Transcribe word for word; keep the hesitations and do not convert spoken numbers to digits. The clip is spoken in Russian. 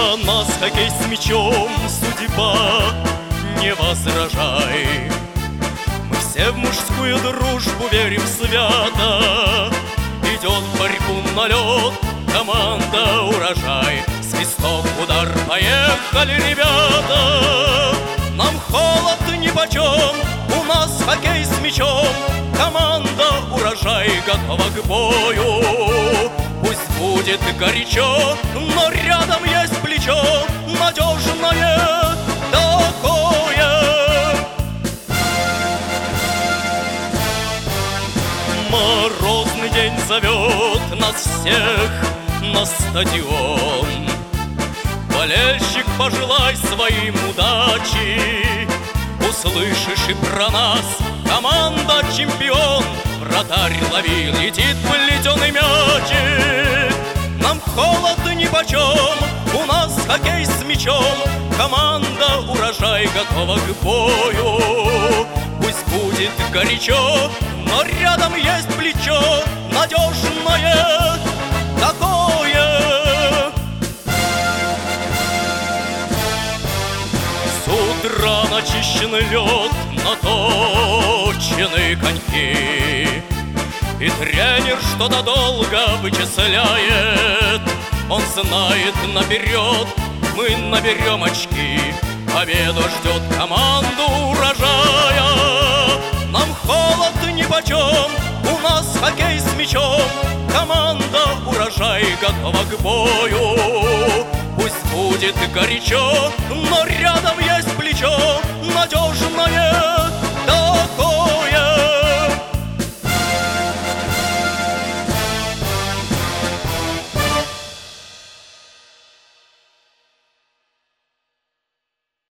За нас хоккей с мячом, судьба, не возражай. Мы все в мужскую дружбу верим свято. Идет в борьбу на лед команда «Урожай». Свисток, удар, поехали, ребята. Нам холод нипочем, у нас хоккей с мячом. Команда «Урожай» готова к бою. Пусть будет горячо, но рядом есть плечо надежное такое. Морозный день зовет нас всех на стадион. Болельщик, пожелай своим удачи. Услышишь и про нас: команда чемпион. Вратарь лови, летит плетеный мячик. Нам холод нипочем, у нас хоккей с мячом. Команда «Урожай» готова к бою. Пусть будет горячо, но рядом есть плечо надежное такое. С утра начищен лед, наточены коньки, и тренер что-то долго вычисляет. Он знает наперед, мы наберем очки. Победа ждет команду «Урожая». Нам холод нипочем, у нас хоккей с мячом. Команда «Урожай» готова к бою. Пусть будет горячо, но рядом есть плечо надежное такое.